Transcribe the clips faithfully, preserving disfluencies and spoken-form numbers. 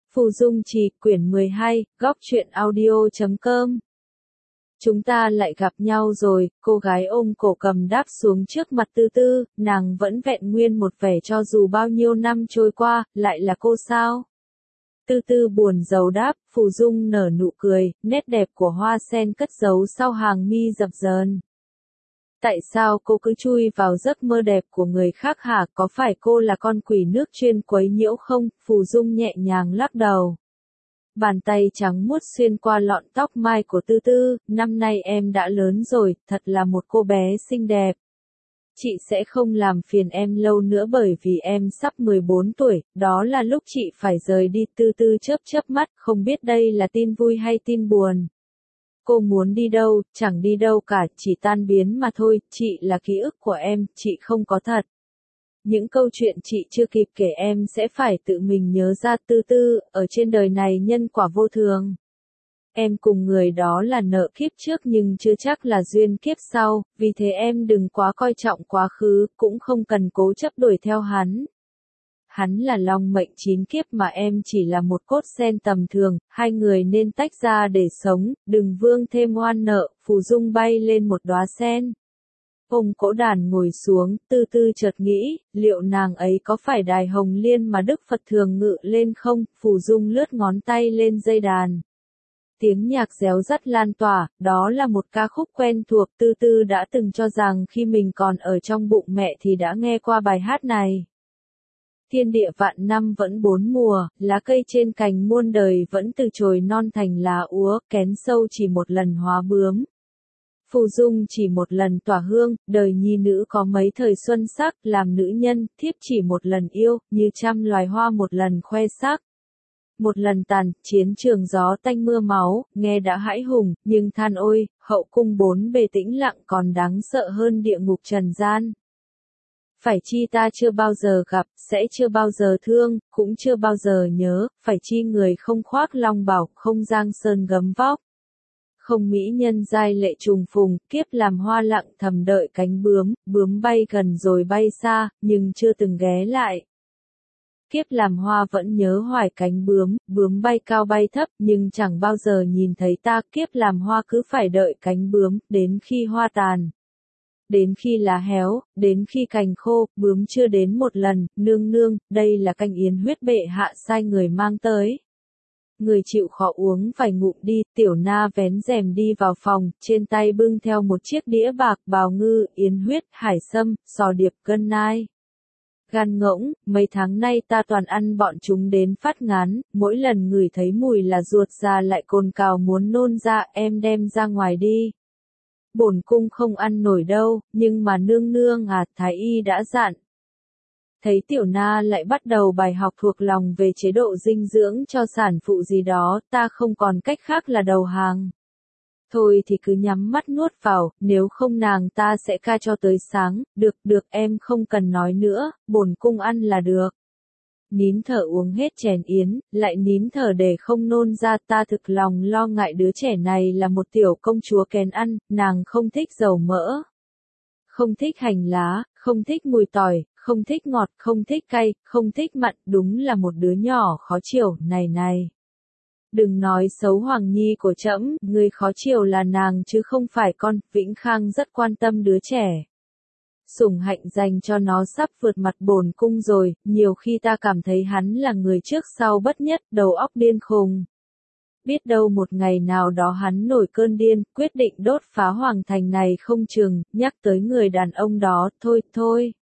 Phù Dung Trì, quyển mười hai, góc truyện audio chấm com. Chúng ta lại gặp nhau rồi, cô gái ôm cổ cầm đáp xuống trước mặt Tư Tư, nàng vẫn vẹn nguyên một vẻ cho dù bao nhiêu năm trôi qua, lại là cô sao? Tư Tư buồn rầu đáp, Phù Dung nở nụ cười, nét đẹp của hoa sen cất giấu sau hàng mi dập dờn. Tại sao cô cứ chui vào giấc mơ đẹp của người khác hả? Có phải cô là con quỷ nước chuyên quấy nhiễu không? Phù Dung nhẹ nhàng lắc đầu. Bàn tay trắng muốt xuyên qua lọn tóc mai của Tư Tư, năm nay em đã lớn rồi, thật là một cô bé xinh đẹp. Chị sẽ không làm phiền em lâu nữa bởi vì em sắp mười bốn tuổi, đó là lúc chị phải rời đi. Tư Tư chớp chớp mắt, không biết đây là tin vui hay tin buồn. Cô muốn đi đâu, chẳng đi đâu cả, chỉ tan biến mà thôi, chị là ký ức của em, chị không có thật. Những câu chuyện chị chưa kịp kể em sẽ phải tự mình nhớ ra. Tư Tư, ở trên đời này nhân quả vô thường. Em cùng người đó là nợ kiếp trước nhưng chưa chắc là duyên kiếp sau, vì thế em đừng quá coi trọng quá khứ, cũng không cần cố chấp đuổi theo hắn. Hắn là long mệnh chín kiếp mà em chỉ là một cốt sen tầm thường, hai người nên tách ra để sống, đừng vương thêm oan nợ. Phù Dung bay lên một đóa sen. Ôm cỗ đàn ngồi xuống, Tư Tư chợt nghĩ, liệu nàng ấy có phải đài hồng liên mà Đức Phật thường ngự lên không? Phù Dung lướt ngón tay lên dây đàn. Tiếng nhạc réo rắt lan tỏa, đó là một ca khúc quen thuộc. Tư Tư đã từng cho rằng khi mình còn ở trong bụng mẹ thì đã nghe qua bài hát này. Thiên địa vạn năm vẫn bốn mùa, lá cây trên cành muôn đời vẫn từ chồi non thành lá úa, kén sâu chỉ một lần hóa bướm. Phù Dung chỉ một lần tỏa hương, đời nhi nữ có mấy thời xuân sắc, làm nữ nhân, thiếp chỉ một lần yêu, như trăm loài hoa một lần khoe sắc. Một lần tàn, chiến trường gió tanh mưa máu, nghe đã hãi hùng, nhưng than ôi, hậu cung bốn bề tĩnh lặng còn đáng sợ hơn địa ngục trần gian. Phải chi ta chưa bao giờ gặp, sẽ chưa bao giờ thương, cũng chưa bao giờ nhớ, phải chi người không khoác long bào, không giang sơn gấm vóc. Không mỹ nhân giai lệ trùng phùng, kiếp làm hoa lặng thầm đợi cánh bướm, bướm bay gần rồi bay xa, nhưng chưa từng ghé lại. Kiếp làm hoa vẫn nhớ hoài cánh bướm, bướm bay cao bay thấp, nhưng chẳng bao giờ nhìn thấy ta. Kiếp làm hoa cứ phải đợi cánh bướm, đến khi hoa tàn. Đến khi lá héo, đến khi cành khô, bướm chưa đến một lần. Nương nương, đây là canh yến huyết bệ hạ sai người mang tới. Người chịu khó uống vài ngụm đi. Tiểu Na vén rèm đi vào phòng, trên tay bưng theo một chiếc đĩa bạc, bào ngư, yến huyết, hải sâm, sò điệp, gân nai. Gan ngỗng, mấy tháng nay ta toàn ăn bọn chúng đến phát ngán, mỗi lần ngửi thấy mùi là ruột già lại cồn cào muốn nôn ra. Em đem ra ngoài đi. Bổn cung không ăn nổi đâu, nhưng mà nương nương à, thái y đã dặn. Thấy Tiểu Na lại bắt đầu bài học thuộc lòng về chế độ dinh dưỡng cho sản phụ gì đó, ta không còn cách khác là đầu hàng. Thôi thì cứ nhắm mắt nuốt vào, nếu không nàng ta sẽ ca cho tới sáng. Được, được, em không cần nói nữa, bổn cung ăn là được. Nín thở uống hết chén yến, lại nín thở để không nôn ra. Ta thực lòng lo ngại đứa trẻ này là một tiểu công chúa kén ăn, nàng không thích dầu mỡ. Không thích hành lá, không thích mùi tỏi, không thích ngọt, không thích cay, không thích mặn, đúng là một đứa nhỏ khó chiều. Này này. Đừng nói xấu Hoàng Nhi của trẫm, người khó chiều là nàng chứ không phải con. Vĩnh Khang rất quan tâm đứa trẻ. Sủng hạnh dành cho nó sắp vượt mặt bổn cung rồi, nhiều khi ta cảm thấy hắn là người trước sau bất nhất, đầu óc điên khùng. Biết đâu một ngày nào đó hắn nổi cơn điên, quyết định đốt phá hoàng thành này không chừng. Nhắc tới người đàn ông đó, thôi, thôi.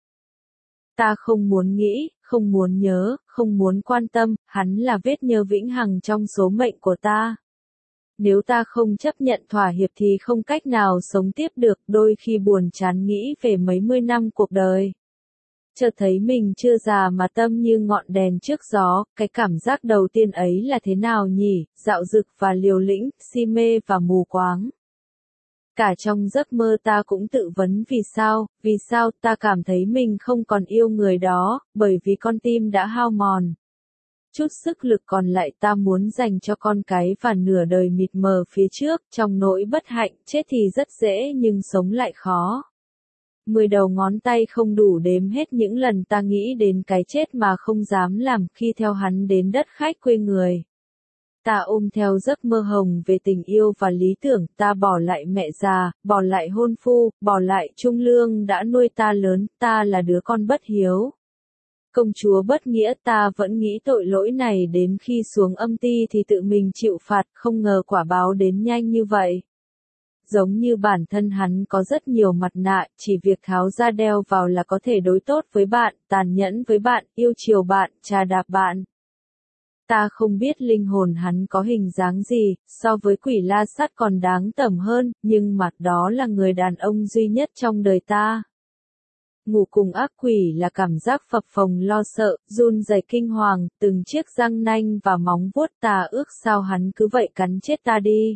Ta không muốn nghĩ, không muốn nhớ, không muốn quan tâm, hắn là vết nhơ vĩnh hằng trong số mệnh của ta. Nếu ta không chấp nhận thỏa hiệp thì không cách nào sống tiếp được, đôi khi buồn chán nghĩ về mấy mươi năm cuộc đời. Chợt thấy mình chưa già mà tâm như ngọn đèn trước gió, cái cảm giác đầu tiên ấy là thế nào nhỉ, dạo dực và liều lĩnh, si mê và mù quáng. Cả trong giấc mơ ta cũng tự vấn vì sao, vì sao ta cảm thấy mình không còn yêu người đó, bởi vì con tim đã hao mòn. Chút sức lực còn lại ta muốn dành cho con cái và nửa đời mịt mờ phía trước. Trong nỗi bất hạnh, chết thì rất dễ nhưng sống lại khó. Mười đầu ngón tay không đủ đếm hết những lần ta nghĩ đến cái chết mà không dám làm khi theo hắn đến đất khách quê người. Ta ôm theo giấc mơ hồng về tình yêu và lý tưởng, ta bỏ lại mẹ già, bỏ lại hôn phu, bỏ lại trung lương đã nuôi ta lớn, ta là đứa con bất hiếu. Công chúa bất nghĩa, ta vẫn nghĩ tội lỗi này đến khi xuống âm ti thì tự mình chịu phạt, không ngờ quả báo đến nhanh như vậy. Giống như bản thân hắn có rất nhiều mặt nạ, chỉ việc tháo ra đeo vào là có thể đối tốt với bạn, tàn nhẫn với bạn, yêu chiều bạn, trà đạp bạn. Ta không biết linh hồn hắn có hình dáng gì, so với quỷ la sát còn đáng tởm hơn, nhưng mặt đó là người đàn ông duy nhất trong đời ta. Ngủ cùng ác quỷ là cảm giác phập phồng lo sợ, run rẩy kinh hoàng, từng chiếc răng nanh và móng vuốt, ta ước sao hắn cứ vậy cắn chết ta đi.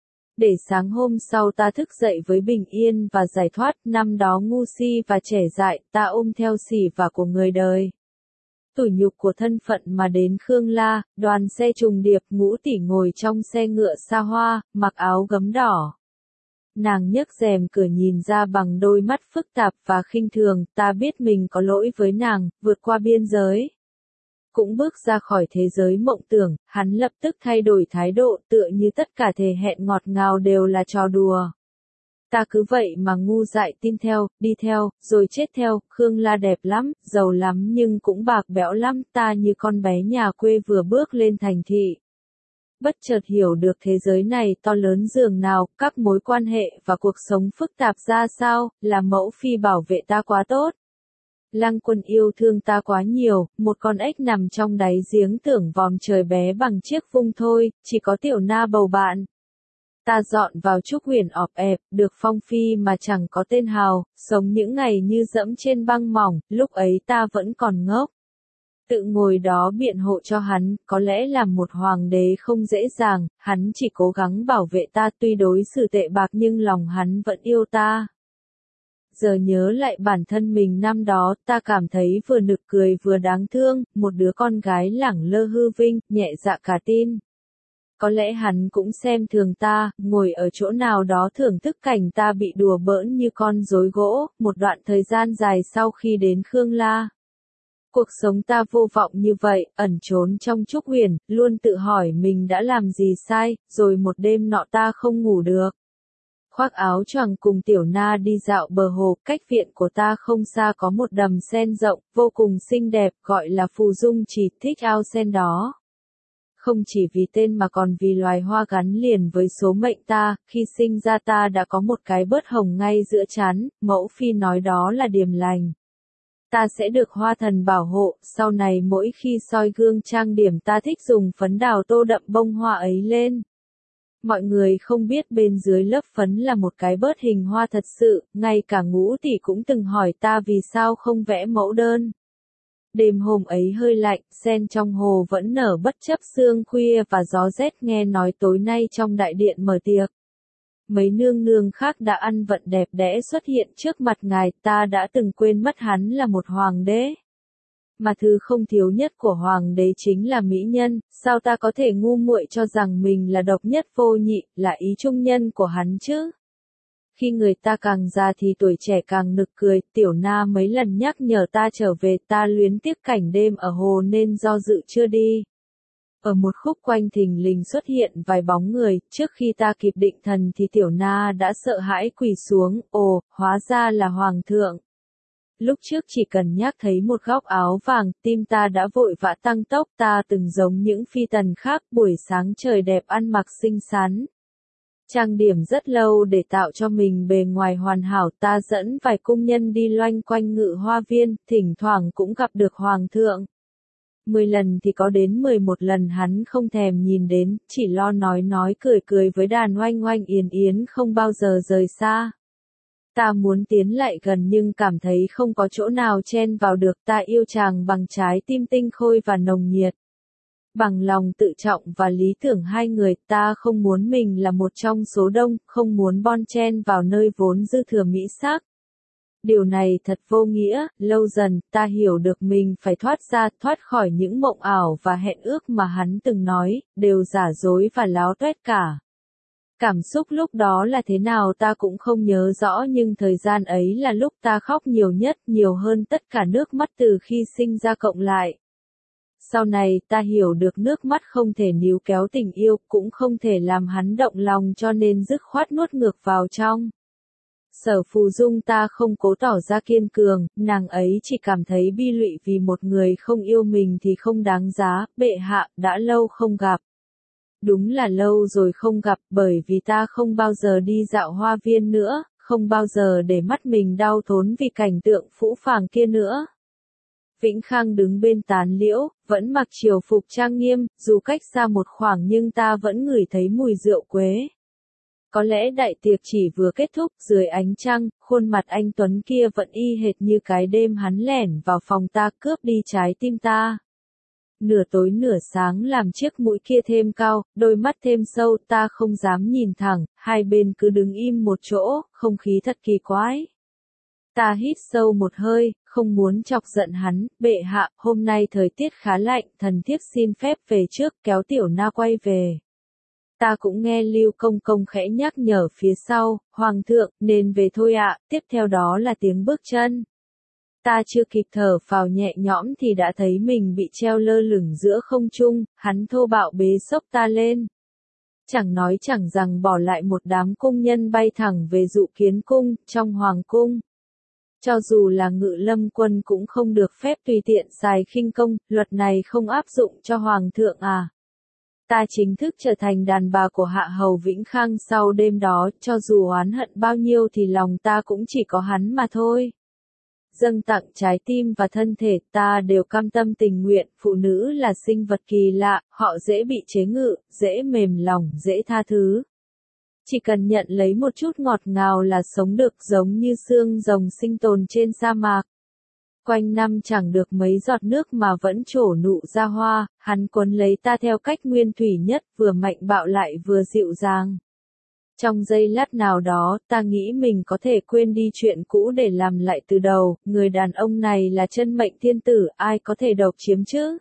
Để sáng hôm sau ta thức dậy với bình yên và giải thoát, năm đó ngu si và trẻ dại, ta ôm theo xỉ vả của người đời. Tủi nhục của thân phận mà đến Khương La, đoàn xe trùng điệp, Ngũ tỷ ngồi trong xe ngựa xa hoa, mặc áo gấm đỏ. Nàng nhấc rèm cửa nhìn ra bằng đôi mắt phức tạp và khinh thường, ta biết mình có lỗi với nàng, vượt qua biên giới. Cũng bước ra khỏi thế giới mộng tưởng, hắn lập tức thay đổi thái độ, tựa như tất cả thề hẹn ngọt ngào đều là trò đùa. Ta cứ vậy mà ngu dại tin theo, đi theo, rồi chết theo. Khương La đẹp lắm, giàu lắm nhưng cũng bạc bẽo lắm, ta như con bé nhà quê vừa bước lên thành thị. Bất chợt hiểu được thế giới này to lớn dường nào, các mối quan hệ và cuộc sống phức tạp ra sao, là mẫu phi bảo vệ ta quá tốt. Lăng Quân yêu thương ta quá nhiều, một con ếch nằm trong đáy giếng tưởng vòm trời bé bằng chiếc vung thôi, chỉ có Tiểu Na bầu bạn. Ta dọn vào Trúc Huyền ọp ẹp, được phong phi mà chẳng có tên hào, sống những ngày như dẫm trên băng mỏng, lúc ấy ta vẫn còn ngốc. Tự ngồi đó biện hộ cho hắn, có lẽ là một hoàng đế không dễ dàng, hắn chỉ cố gắng bảo vệ ta, tuy đối xử tệ bạc nhưng lòng hắn vẫn yêu ta. Giờ nhớ lại bản thân mình năm đó, ta cảm thấy vừa nực cười vừa đáng thương, một đứa con gái lẳng lơ hư vinh, nhẹ dạ cả tin. Có lẽ hắn cũng xem thường ta, ngồi ở chỗ nào đó thưởng thức cảnh ta bị đùa bỡn như con rối gỗ, một đoạn thời gian dài sau khi đến Khương La. Cuộc sống ta vô vọng như vậy, ẩn trốn trong Trúc Huyền, luôn tự hỏi mình đã làm gì sai, rồi một đêm nọ ta không ngủ được. Khoác áo choàng cùng Tiểu Na đi dạo bờ hồ, cách viện của ta không xa có một đầm sen rộng, vô cùng xinh đẹp, gọi là Phù Dung Trì, thích ao sen đó. Không chỉ vì tên mà còn vì loài hoa gắn liền với số mệnh ta, khi sinh ra ta đã có một cái bớt hồng ngay giữa trán, mẫu phi nói đó là điềm lành. Ta sẽ được hoa thần bảo hộ, sau này mỗi khi soi gương trang điểm ta thích dùng phấn đào tô đậm bông hoa ấy lên. Mọi người không biết bên dưới lớp phấn là một cái bớt hình hoa thật sự, ngay cả Ngũ tỷ cũng từng hỏi ta vì sao không vẽ mẫu đơn. Đêm hôm ấy hơi lạnh, sen trong hồ vẫn nở bất chấp sương khuya và gió rét, nghe nói tối nay trong đại điện mở tiệc. Mấy nương nương khác đã ăn vận đẹp đẽ xuất hiện trước mặt ngài, ta đã từng quên mất hắn là một hoàng đế. Mà thứ không thiếu nhất của hoàng đế chính là mỹ nhân, sao ta có thể ngu muội cho rằng mình là độc nhất vô nhị, là ý trung nhân của hắn chứ? Khi người ta càng già thì tuổi trẻ càng nực cười, Tiểu Na mấy lần nhắc nhở ta trở về, ta luyến tiếc cảnh đêm ở hồ nên do dự chưa đi. Ở một khúc quanh thình lình xuất hiện vài bóng người, trước khi ta kịp định thần thì Tiểu Na đã sợ hãi quỳ xuống, ồ, hóa ra là hoàng thượng. Lúc trước chỉ cần nhắc thấy một góc áo vàng, tim ta đã vội vã tăng tốc, ta từng giống những phi tần khác, buổi sáng trời đẹp ăn mặc xinh xắn. Trang điểm rất lâu để tạo cho mình bề ngoài hoàn hảo, ta dẫn vài cung nhân đi loanh quanh ngự hoa viên, thỉnh thoảng cũng gặp được hoàng thượng. Mười lần thì có đến mười một lần hắn không thèm nhìn đến, chỉ lo nói nói cười cười với đàn oanh oanh yến yến không bao giờ rời xa. Ta muốn tiến lại gần nhưng cảm thấy không có chỗ nào chen vào được, ta yêu chàng bằng trái tim tinh khôi và nồng nhiệt. Bằng lòng tự trọng và lý tưởng hai người, ta không muốn mình là một trong số đông, không muốn bon chen vào nơi vốn dư thừa mỹ sắc. Điều này thật vô nghĩa, lâu dần, ta hiểu được mình phải thoát ra, thoát khỏi những mộng ảo và hẹn ước mà hắn từng nói, đều giả dối và láo tuét cả. Cảm xúc lúc đó là thế nào ta cũng không nhớ rõ nhưng thời gian ấy là lúc ta khóc nhiều nhất, nhiều hơn tất cả nước mắt từ khi sinh ra cộng lại. Sau này ta hiểu được nước mắt không thể níu kéo tình yêu, cũng không thể làm hắn động lòng cho nên dứt khoát nuốt ngược vào trong. Sở Phù Dung ta không cố tỏ ra kiên cường, nàng ấy chỉ cảm thấy bi lụy vì một người không yêu mình thì không đáng giá, bệ hạ, đã lâu không gặp. Đúng là lâu rồi không gặp bởi vì ta không bao giờ đi dạo hoa viên nữa, không bao giờ để mắt mình đau thốn vì cảnh tượng phũ phàng kia nữa. Vĩnh Khang đứng bên tán liễu, vẫn mặc triều phục trang nghiêm, dù cách xa một khoảng nhưng ta vẫn ngửi thấy mùi rượu quế. Có lẽ đại tiệc chỉ vừa kết thúc, dưới ánh trăng, khuôn mặt anh Tuấn kia vẫn y hệt như cái đêm hắn lẻn vào phòng ta cướp đi trái tim ta. Nửa tối nửa sáng làm chiếc mũi kia thêm cao, đôi mắt thêm sâu, ta không dám nhìn thẳng, hai bên cứ đứng im một chỗ, không khí thật kỳ quái. Ta hít sâu một hơi, không muốn chọc giận hắn, bệ hạ, hôm nay thời tiết khá lạnh, thần thiếp xin phép về trước, kéo tiểu na quay về. Ta cũng nghe Lưu Công Công khẽ nhắc nhở phía sau, Hoàng thượng, nên về thôi ạ, tiếp theo đó là tiếng bước chân. Ta chưa kịp thở phào nhẹ nhõm thì đã thấy mình bị treo lơ lửng giữa không trung, hắn thô bạo bế xốc ta lên. Chẳng nói chẳng rằng bỏ lại một đám cung nhân bay thẳng về Dụ Kiến Cung, trong Hoàng Cung. Cho dù là Ngự Lâm Quân cũng không được phép tùy tiện xài khinh công, luật này không áp dụng cho Hoàng thượng à. Ta chính thức trở thành đàn bà của Hạ Hầu Vĩnh Khang sau đêm đó, cho dù oán hận bao nhiêu thì lòng ta cũng chỉ có hắn mà thôi. Dâng tặng trái tim và thân thể ta đều cam tâm tình nguyện, phụ nữ là sinh vật kỳ lạ, họ dễ bị chế ngự, dễ mềm lòng, dễ tha thứ. Chỉ cần nhận lấy một chút ngọt ngào là sống được giống như xương rồng sinh tồn trên sa mạc. Quanh năm chẳng được mấy giọt nước mà vẫn trổ nụ ra hoa, hắn quấn lấy ta theo cách nguyên thủy nhất, vừa mạnh bạo lại vừa dịu dàng. Trong giây lát nào đó, ta nghĩ mình có thể quên đi chuyện cũ để làm lại từ đầu, người đàn ông này là chân mệnh thiên tử, ai có thể độc chiếm chứ?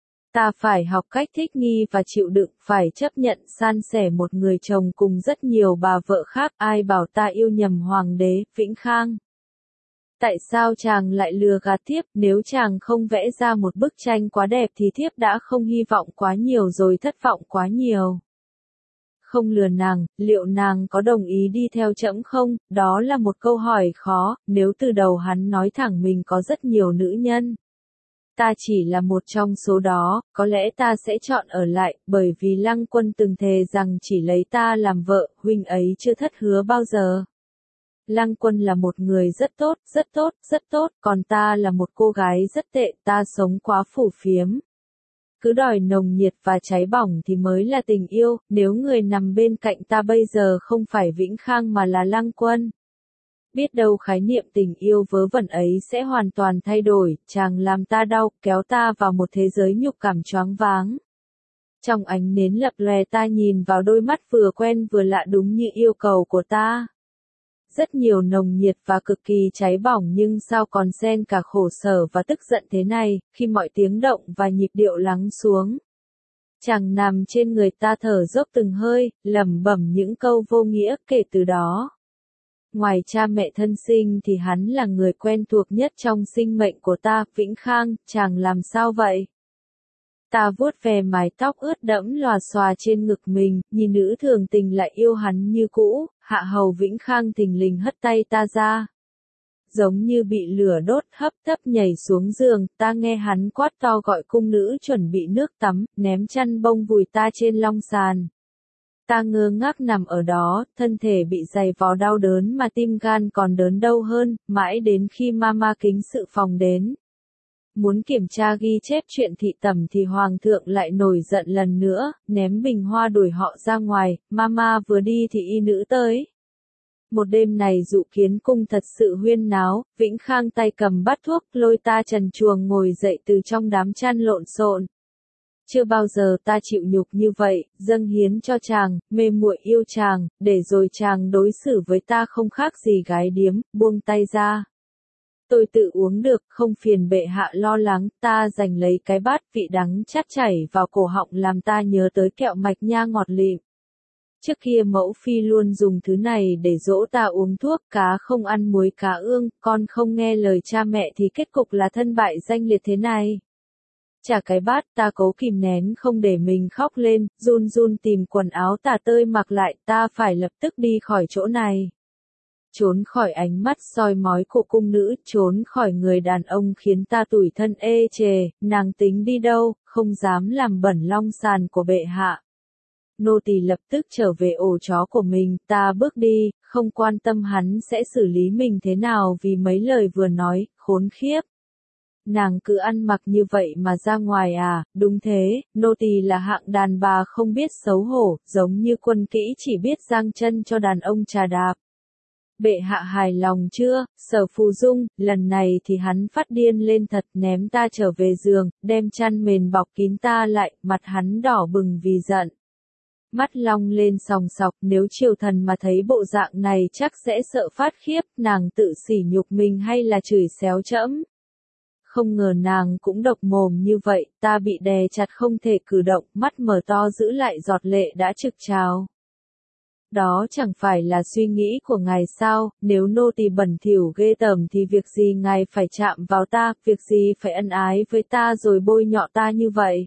Ta phải học cách thích nghi và chịu đựng, phải chấp nhận san sẻ một người chồng cùng rất nhiều bà vợ khác, ai bảo ta yêu nhầm hoàng đế, Vĩnh Khang. Tại sao chàng lại lừa gạt thiếp, nếu chàng không vẽ ra một bức tranh quá đẹp thì thiếp đã không hy vọng quá nhiều rồi thất vọng quá nhiều. Không lừa nàng, liệu nàng có đồng ý đi theo trẫm không, đó là một câu hỏi khó, nếu từ đầu hắn nói thẳng mình có rất nhiều nữ nhân. Ta chỉ là một trong số đó, có lẽ ta sẽ chọn ở lại, bởi vì Lăng Quân từng thề rằng chỉ lấy ta làm vợ, huynh ấy chưa thất hứa bao giờ. Lăng Quân là một người rất tốt, rất tốt, rất tốt, còn ta là một cô gái rất tệ, ta sống quá phù phiếm. Cứ đòi nồng nhiệt và cháy bỏng thì mới là tình yêu, nếu người nằm bên cạnh ta bây giờ không phải Vĩnh Khang mà là Lăng Quân. Biết đâu khái niệm tình yêu vớ vẩn ấy sẽ hoàn toàn thay đổi, chàng làm ta đau, kéo ta vào một thế giới nhục cảm choáng váng. Trong ánh nến lập lòe ta nhìn vào đôi mắt vừa quen vừa lạ đúng như yêu cầu của ta. Rất nhiều nồng nhiệt và cực kỳ cháy bỏng nhưng sao còn xen cả khổ sở và tức giận thế này, khi mọi tiếng động và nhịp điệu lắng xuống. Chàng nằm trên người ta thở dốc từng hơi, lẩm bẩm những câu vô nghĩa kể từ đó. Ngoài cha mẹ thân sinh thì hắn là người quen thuộc nhất trong sinh mệnh của ta, Vĩnh Khang, chàng làm sao vậy? Ta vuốt về mái tóc ướt đẫm lòa xòa trên ngực mình, nhìn nữ thường tình lại yêu hắn như cũ, Hạ Hầu Vĩnh Khang thình lình hất tay ta ra. Giống như bị lửa đốt hấp tấp nhảy xuống giường, ta nghe hắn quát to gọi cung nữ chuẩn bị nước tắm, ném chăn bông vùi ta trên long sàn. Ta ngơ ngác nằm ở đó, thân thể bị giày vò đau đớn mà tim gan còn đớn đau hơn, mãi đến khi mama kính sự phòng đến. Muốn kiểm tra ghi chép chuyện thị tẩm thì hoàng thượng lại nổi giận lần nữa, ném bình hoa đuổi họ ra ngoài, mama vừa đi thì y nữ tới. Một đêm này Dụ Kiến Cung thật sự huyên náo, Vĩnh Khang tay cầm bát thuốc lôi ta trần truồng ngồi dậy từ trong đám chăn lộn xộn. Chưa bao giờ ta chịu nhục như vậy, dâng hiến cho chàng, mê muội yêu chàng, để rồi chàng đối xử với ta không khác gì gái điếm, buông tay ra. Tôi tự uống được, không phiền bệ hạ lo lắng, ta giành lấy cái bát vị đắng chát chảy vào cổ họng làm ta nhớ tới kẹo mạch nha ngọt lịm. Trước kia mẫu phi luôn dùng thứ này để dỗ ta uống thuốc, cá không ăn muối cá ương, con không nghe lời cha mẹ thì kết cục là thân bại danh liệt thế này. Trả cái bát, ta cố kìm nén không để mình khóc lên, run run tìm quần áo tả tơi mặc lại, ta phải lập tức đi khỏi chỗ này. Trốn khỏi ánh mắt soi mói của cung nữ, trốn khỏi người đàn ông khiến ta tủi thân ê chề, nàng tính đi đâu, không dám làm bẩn long sàn của bệ hạ. Nô tỳ lập tức trở về ổ chó của mình, ta bước đi, không quan tâm hắn sẽ xử lý mình thế nào vì mấy lời vừa nói, khốn khiếp. Nàng cứ ăn mặc như vậy mà ra ngoài à, đúng thế, nô tỳ là hạng đàn bà không biết xấu hổ, giống như quân kỹ chỉ biết giang chân cho đàn ông trà đạp. Bệ hạ hài lòng chưa, Sở Phù Dung, lần này thì hắn phát điên lên thật, ném ta trở về giường, đem chăn mền bọc kín ta lại, mặt hắn đỏ bừng vì giận. Mắt long lên sòng sọc, nếu triều thần mà thấy bộ dạng này chắc sẽ sợ phát khiếp, nàng tự sỉ nhục mình hay là chửi xéo trẫm. Không ngờ nàng cũng độc mồm như vậy, ta bị đè chặt không thể cử động, mắt mở to giữ lại giọt lệ đã trực trào. Đó chẳng phải là suy nghĩ của ngài sao, nếu nô tỳ bẩn thỉu ghê tởm thì việc gì ngài phải chạm vào ta, việc gì phải ân ái với ta rồi bôi nhọ ta như vậy.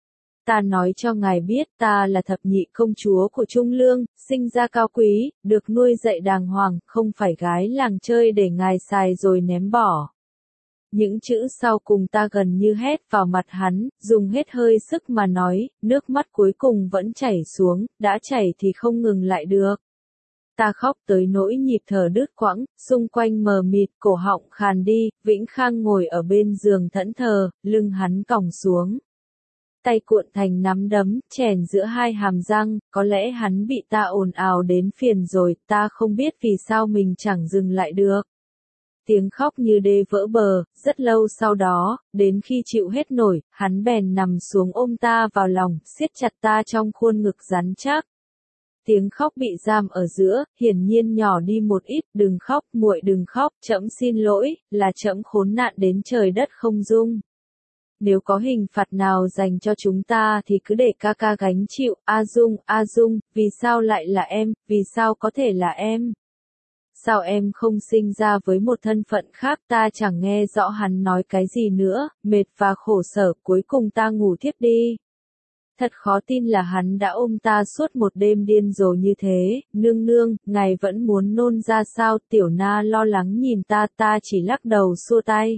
Ta nói cho ngài biết ta là thập nhị công chúa của Trung Lương, sinh ra cao quý, được nuôi dạy đàng hoàng, không phải gái làng chơi để ngài xài rồi ném bỏ. Những chữ sau cùng ta gần như hét vào mặt hắn, dùng hết hơi sức mà nói, nước mắt cuối cùng vẫn chảy xuống, đã chảy thì không ngừng lại được. Ta khóc tới nỗi nhịp thở đứt quãng, xung quanh mờ mịt, cổ họng khàn đi, Vĩnh Khang ngồi ở bên giường thẫn thờ, lưng hắn còng xuống. Tay cuộn thành nắm đấm, chèn giữa hai hàm răng, có lẽ hắn bị ta ồn ào đến phiền rồi, ta không biết vì sao mình chẳng dừng lại được. Tiếng khóc như đê vỡ bờ, rất lâu sau đó, đến khi chịu hết nổi, hắn bèn nằm xuống ôm ta vào lòng, siết chặt ta trong khuôn ngực rắn chắc. Tiếng khóc bị giam ở giữa, hiển nhiên nhỏ đi một ít, đừng khóc, muội đừng khóc, trẫm xin lỗi, là trẫm khốn nạn đến trời đất không dung. Nếu có hình phạt nào dành cho chúng ta thì cứ để ca ca gánh chịu, A Dung, A Dung, vì sao lại là em, vì sao có thể là em? Sao em không sinh ra với một thân phận khác, ta chẳng nghe rõ hắn nói cái gì nữa, mệt và khổ sở, cuối cùng ta ngủ thiếp đi. Thật khó tin là hắn đã ôm ta suốt một đêm điên rồ như thế, nương nương, ngài vẫn muốn nôn ra sao, Tiểu Na lo lắng nhìn ta, ta chỉ lắc đầu xua tay.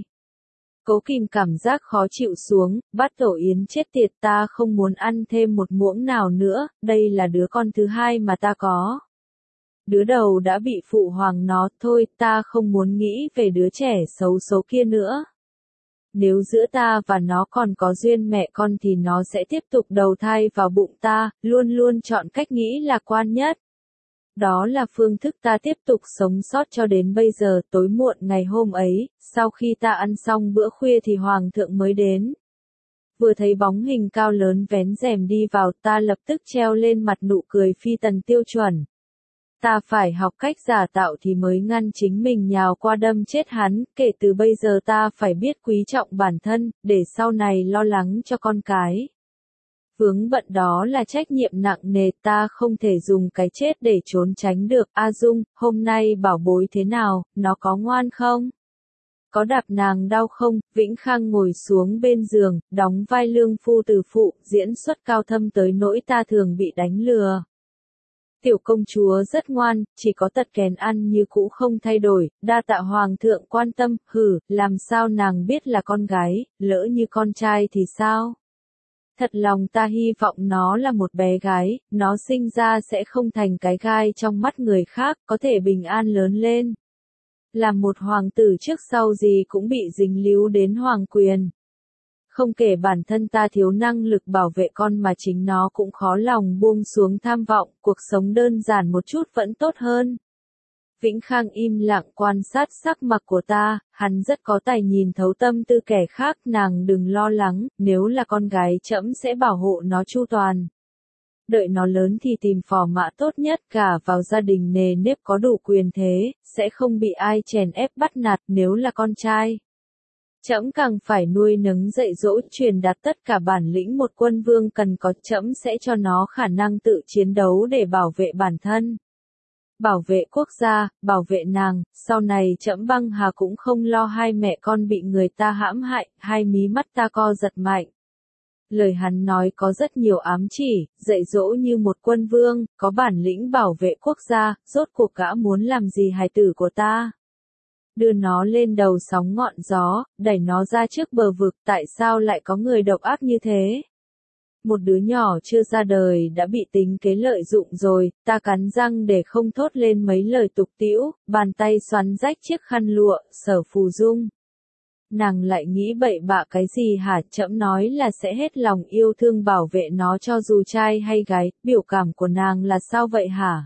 Cố kìm cảm giác khó chịu xuống, Bát Tổ Yến chết tiệt, ta không muốn ăn thêm một muỗng nào nữa, đây là đứa con thứ hai mà ta có. Đứa đầu đã bị phụ hoàng nó, thôi, ta không muốn nghĩ về đứa trẻ xấu số kia nữa. Nếu giữa ta và nó còn có duyên mẹ con thì nó sẽ tiếp tục đầu thai vào bụng ta, luôn luôn chọn cách nghĩ lạc quan nhất. Đó là phương thức ta tiếp tục sống sót cho đến bây giờ. Tối muộn ngày hôm ấy, sau khi ta ăn xong bữa khuya thì hoàng thượng mới đến. Vừa thấy bóng hình cao lớn vén rèm đi vào, ta lập tức treo lên mặt nụ cười phi tần tiêu chuẩn. Ta phải học cách giả tạo thì mới ngăn chính mình nhào qua đâm chết hắn, kể từ bây giờ ta phải biết quý trọng bản thân, để sau này lo lắng cho con cái. Vướng bận đó là trách nhiệm nặng nề, ta không thể dùng cái chết để trốn tránh được. A Dung, hôm nay bảo bối thế nào, nó có ngoan không? Có đạp nàng đau không? Vĩnh Khang ngồi xuống bên giường, đóng vai lương phu từ phụ, diễn xuất cao thâm tới nỗi ta thường bị đánh lừa. Tiểu công chúa rất ngoan, chỉ có tật kèn ăn như cũ không thay đổi, đa tạ hoàng thượng quan tâm, hử, làm sao nàng biết là con gái, lỡ như con trai thì sao? Thật lòng ta hy vọng nó là một bé gái, nó sinh ra sẽ không thành cái gai trong mắt người khác, có thể bình an lớn lên. Làm một hoàng tử trước sau gì cũng bị dính líu đến hoàng quyền. Không kể bản thân ta thiếu năng lực bảo vệ con mà chính nó cũng khó lòng buông xuống tham vọng, cuộc sống đơn giản một chút vẫn tốt hơn. Vĩnh Khang im lặng quan sát sắc mặt của ta, hắn rất có tài nhìn thấu tâm tư kẻ khác, nàng đừng lo lắng, nếu là con gái trẫm sẽ bảo hộ nó chu toàn. Đợi nó lớn thì tìm phò mã tốt nhất, cả vào gia đình nề nếp có đủ quyền thế, sẽ không bị ai chèn ép bắt nạt nếu là con trai. Trẫm càng phải nuôi nấng dạy dỗ truyền đạt tất cả bản lĩnh một quân vương cần có, trẫm sẽ cho nó khả năng tự chiến đấu để bảo vệ bản thân, bảo vệ quốc gia, bảo vệ nàng. Sau này trẫm băng hà cũng không lo hai mẹ con bị người ta hãm hại. Hai mí mắt ta co giật mạnh. Lời hắn nói có rất nhiều ám chỉ, dạy dỗ như một quân vương, có bản lĩnh bảo vệ quốc gia, rốt cuộc gã muốn làm gì hài tử của ta? Đưa nó lên đầu sóng ngọn gió, đẩy nó ra trước bờ vực, tại sao lại có người độc ác như thế? Một đứa nhỏ chưa ra đời đã bị tính kế lợi dụng rồi. Ta cắn răng để không thốt lên mấy lời tục tĩu, bàn tay xoắn rách chiếc khăn lụa. Sở Phù Dung, nàng lại nghĩ bậy bạ cái gì hả? Trẫm nói là sẽ hết lòng yêu thương bảo vệ nó cho dù trai hay gái. Biểu cảm của nàng là sao vậy hả?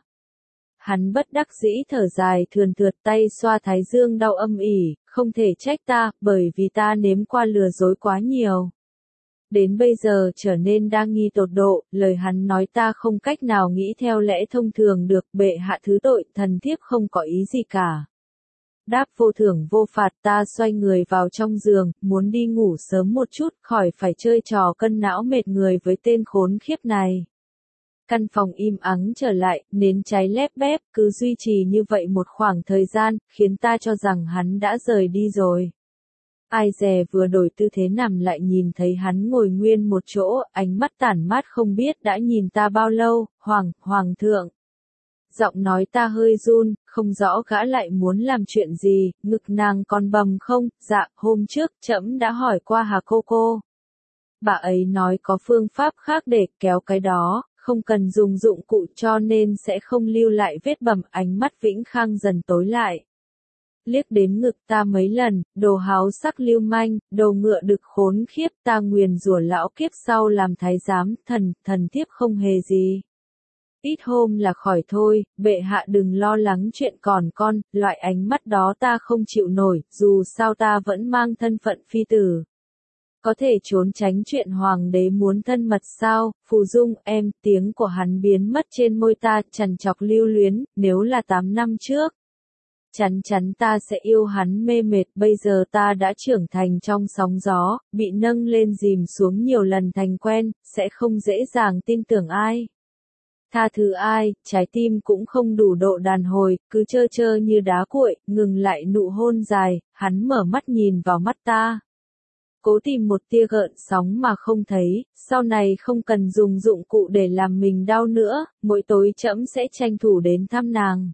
Hắn bất đắc dĩ thở dài thườn thượt, tay xoa thái dương đau âm ỉ. Không thể trách ta, bởi vì ta nếm qua lừa dối quá nhiều. Đến bây giờ trở nên đa nghi tột độ. Lời hắn nói ta không cách nào nghĩ theo lẽ thông thường được. Bệ hạ thứ tội, thần thiếp không có ý gì cả. Đáp vô thưởng vô phạt. Ta xoay người vào trong giường, muốn đi ngủ sớm một chút, khỏi phải chơi trò cân não mệt người với tên khốn khiếp này. Căn phòng im ắng trở lại, nến cháy lép bép, cứ duy trì như vậy một khoảng thời gian, khiến ta cho rằng hắn đã rời đi rồi. Ai dè vừa đổi tư thế nằm lại nhìn thấy hắn ngồi nguyên một chỗ, ánh mắt tản mát không biết đã nhìn ta bao lâu. Hoàng, Hoàng thượng. Giọng nói ta hơi run, không rõ gã lại muốn làm chuyện gì. Ngực nàng còn bầm không? Dạ, hôm trước trẫm đã hỏi qua Hà cô cô. Bà ấy nói có phương pháp khác để kéo cái đó, không cần dùng dụng cụ cho nên sẽ không lưu lại vết bầm. Ánh mắt Vĩnh Khang dần tối lại. Liếc đến ngực ta mấy lần, đồ háo sắc lưu manh, đồ ngựa đực khốn khiếp. Ta nguyền rủa lão kiếp sau làm thái giám. Thần, thần thiếp không hề gì. Ít hôm là khỏi thôi, bệ hạ đừng lo lắng chuyện còn con. Loại ánh mắt đó ta không chịu nổi, dù sao ta vẫn mang thân phận phi tử. Có thể trốn tránh chuyện hoàng đế muốn thân mật sao? Phù Dung em, tiếng của hắn biến mất trên môi ta, trằn trọc lưu luyến. Nếu là tám năm trước, chắn chắn ta sẽ yêu hắn mê mệt. Bây giờ ta đã trưởng thành trong sóng gió, bị nâng lên dìm xuống nhiều lần thành quen, sẽ không dễ dàng tin tưởng ai. Tha thứ ai, trái tim cũng không đủ độ đàn hồi, cứ trơ trơ như đá cuội. Ngừng lại nụ hôn dài, hắn mở mắt nhìn vào mắt ta. Cố tìm một tia gợn sóng mà không thấy. Sau này không cần dùng dụng cụ để làm mình đau nữa, mỗi tối trẫm sẽ tranh thủ đến thăm nàng.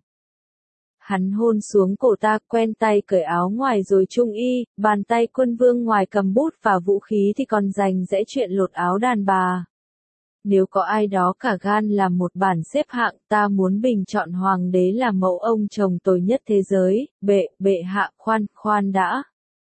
Hắn hôn xuống cổ ta, quen tay cởi áo ngoài rồi trung y. Bàn tay quân vương ngoài cầm bút và vũ khí thì còn dành dễ chuyện lột áo đàn bà. Nếu có ai đó cả gan làm một bản xếp hạng, ta muốn bình chọn hoàng đế là mẫu ông chồng tồi nhất thế giới. Bệ, bệ hạ, khoan, khoan đã.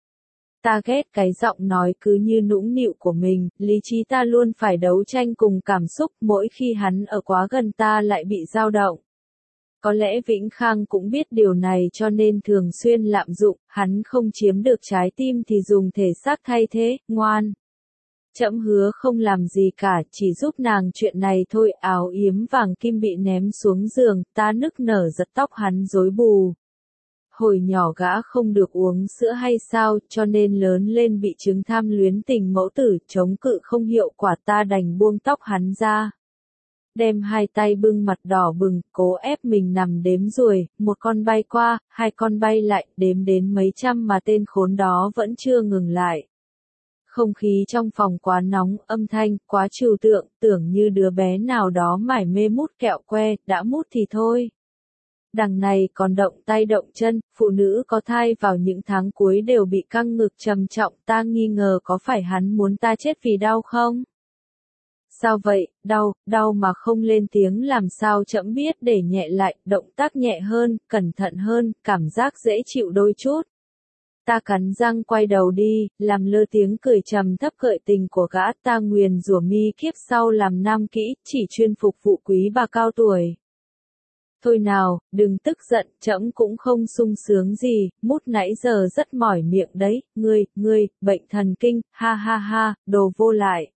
Ta ghét cái giọng nói cứ như nũng nịu của mình. Lý trí ta luôn phải đấu tranh cùng cảm xúc, mỗi khi hắn ở quá gần ta lại bị dao động. Có lẽ Vĩnh Khang cũng biết điều này cho nên thường xuyên lạm dụng. Hắn không chiếm được trái tim thì dùng thể xác thay thế. Ngoan. Trẫm hứa không làm gì cả, chỉ giúp nàng chuyện này thôi. Áo yếm vàng kim bị ném xuống giường, ta nức nở giật tóc hắn rối bù. Hồi nhỏ gã không được uống sữa hay sao, cho nên lớn lên bị chứng tham luyến tình mẫu tử, chống cự không hiệu quả. Ta đành buông tóc hắn ra. Đem hai tay bưng mặt đỏ bừng, cố ép mình nằm đếm ruồi. Một con bay qua, hai con bay lại, đếm đến mấy trăm mà tên khốn đó vẫn chưa ngừng lại. Không khí trong phòng quá nóng, âm thanh quá trừu tượng, tưởng như đứa bé nào đó mải mê mút kẹo que. Đã mút thì thôi. Đằng này còn động tay động chân. Phụ nữ có thai vào những tháng cuối đều bị căng ngực trầm trọng. Ta nghi ngờ có phải hắn muốn ta chết vì đau không? Sao vậy? Đau, đau mà không lên tiếng làm sao trẫm biết để nhẹ lại. Động tác nhẹ hơn, cẩn thận hơn, cảm giác dễ chịu đôi chút. Ta cắn răng quay đầu đi, làm lơ tiếng cười trầm thấp gợi tình của gã. Ta nguyền rủa mi kiếp sau làm nam kỹ, chỉ chuyên phục vụ quý bà cao tuổi. Thôi nào, đừng tức giận, trẫm cũng không sung sướng gì. Mút nãy giờ rất mỏi miệng đấy. Ngươi, ngươi, bệnh thần kinh. Ha ha ha, đồ vô lại.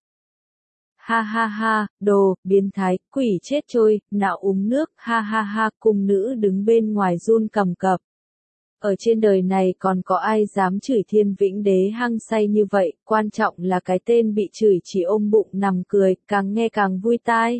Ha ha ha, đồ, biến thái, quỷ chết trôi, nào uống nước. Ha ha ha, cung nữ đứng bên ngoài run cầm cập. Ở trên đời này còn có ai dám chửi Thiên Vĩnh Đế hăng say như vậy, quan trọng là cái tên bị chửi chỉ ôm bụng nằm cười, càng nghe càng vui tai.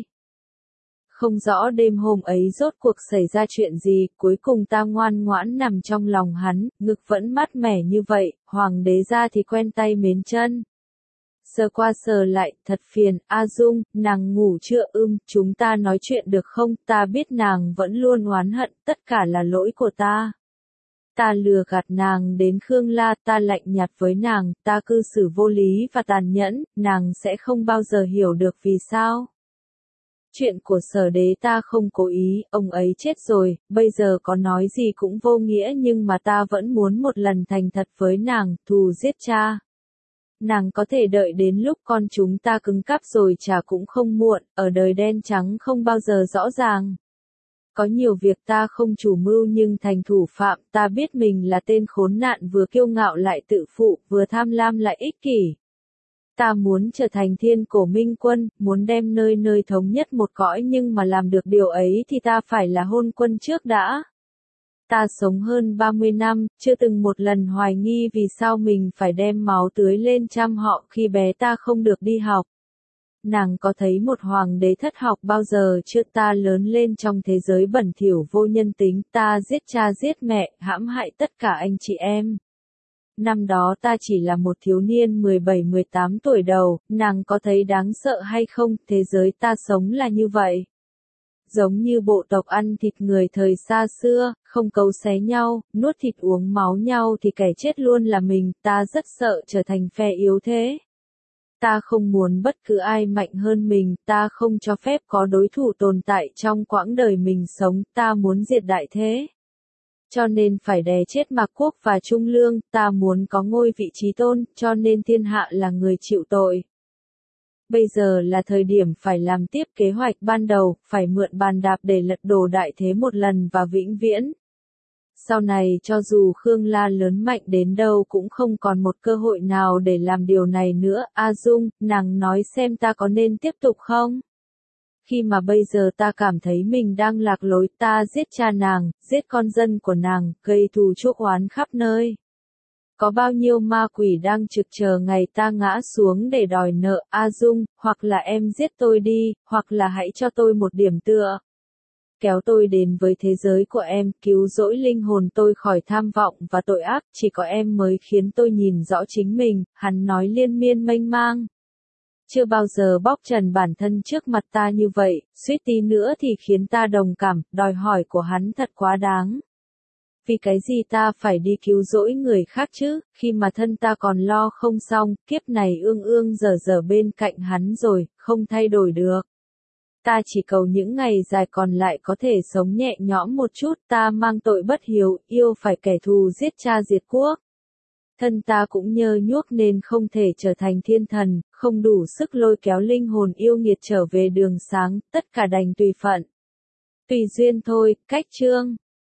Không rõ đêm hôm ấy rốt cuộc xảy ra chuyện gì, cuối cùng ta ngoan ngoãn nằm trong lòng hắn, ngực vẫn mát mẻ như vậy, hoàng đế ra thì quen tay mến chân. Sờ qua sờ lại, thật phiền, A Dung, nàng ngủ chưa ưm, chúng ta nói chuyện được không, ta biết nàng vẫn luôn oán hận, tất cả là lỗi của ta. Ta lừa gạt nàng đến Khương La, ta lạnh nhạt với nàng, ta cư xử vô lý và tàn nhẫn, nàng sẽ không bao giờ hiểu được vì sao. Chuyện của Sở Đế ta không cố ý, ông ấy chết rồi, bây giờ có nói gì cũng vô nghĩa nhưng mà ta vẫn muốn một lần thành thật với nàng, thù giết cha. Nàng có thể đợi đến lúc con chúng ta cứng cáp rồi trả cũng không muộn, ở đời đen trắng không bao giờ rõ ràng. Có nhiều việc ta không chủ mưu nhưng thành thủ phạm, ta biết mình là tên khốn nạn vừa kiêu ngạo lại tự phụ, vừa tham lam lại ích kỷ. Ta muốn trở thành thiên cổ minh quân, muốn đem nơi nơi thống nhất một cõi nhưng mà làm được điều ấy thì ta phải là hôn quân trước đã. Ta sống hơn ba mươi năm, chưa từng một lần hoài nghi vì sao mình phải đem máu tưới lên trăm họ khi bé ta không được đi học. Nàng có thấy một hoàng đế thất học bao giờ chưa? Ta lớn lên trong thế giới bẩn thỉu vô nhân tính, ta giết cha giết mẹ, hãm hại tất cả anh chị em. Năm đó ta chỉ là một thiếu niên mười bảy mười tám tuổi đầu, nàng có thấy đáng sợ hay không? Thế giới ta sống là như vậy. Giống như bộ tộc ăn thịt người thời xa xưa, không cấu xé nhau, nuốt thịt uống máu nhau thì kẻ chết luôn là mình, ta rất sợ trở thành phe yếu thế. Ta không muốn bất cứ ai mạnh hơn mình, ta không cho phép có đối thủ tồn tại trong quãng đời mình sống, ta muốn diệt đại thế. Cho nên phải đè chết Mạc Quốc và Trung Lương, ta muốn có ngôi vị trí tôn, cho nên thiên hạ là người chịu tội. Bây giờ là thời điểm phải làm tiếp kế hoạch ban đầu, phải mượn bàn đạp để lật đổ đại thế một lần và vĩnh viễn. Sau này cho dù Khương La lớn mạnh đến đâu cũng không còn một cơ hội nào để làm điều này nữa. A Dung, nàng nói xem ta có nên tiếp tục không? Khi mà bây giờ ta cảm thấy mình đang lạc lối, ta giết cha nàng, giết con dân của nàng, gây thù chuốc oán khắp nơi. Có bao nhiêu ma quỷ đang trực chờ ngày ta ngã xuống để đòi nợ. A Dung, hoặc là em giết tôi đi, hoặc là hãy cho tôi một điểm tựa. Kéo tôi đến với thế giới của em, cứu rỗi linh hồn tôi khỏi tham vọng và tội ác, chỉ có em mới khiến tôi nhìn rõ chính mình, hắn nói liên miên mênh mang. Chưa bao giờ bóc trần bản thân trước mặt ta như vậy, suýt tí nữa thì khiến ta đồng cảm, đòi hỏi của hắn thật quá đáng. Vì cái gì ta phải đi cứu rỗi người khác chứ, khi mà thân ta còn lo không xong, kiếp này ương ương dở dở bên cạnh hắn rồi, không thay đổi được. Ta chỉ cầu những ngày dài còn lại có thể sống nhẹ nhõm một chút, ta mang tội bất hiếu, yêu phải kẻ thù giết cha diệt quốc. Thân ta cũng nhơ nhuốc nên không thể trở thành thiên thần, không đủ sức lôi kéo linh hồn yêu nghiệt trở về đường sáng, tất cả đành tùy phận. Tùy duyên thôi, cách chương.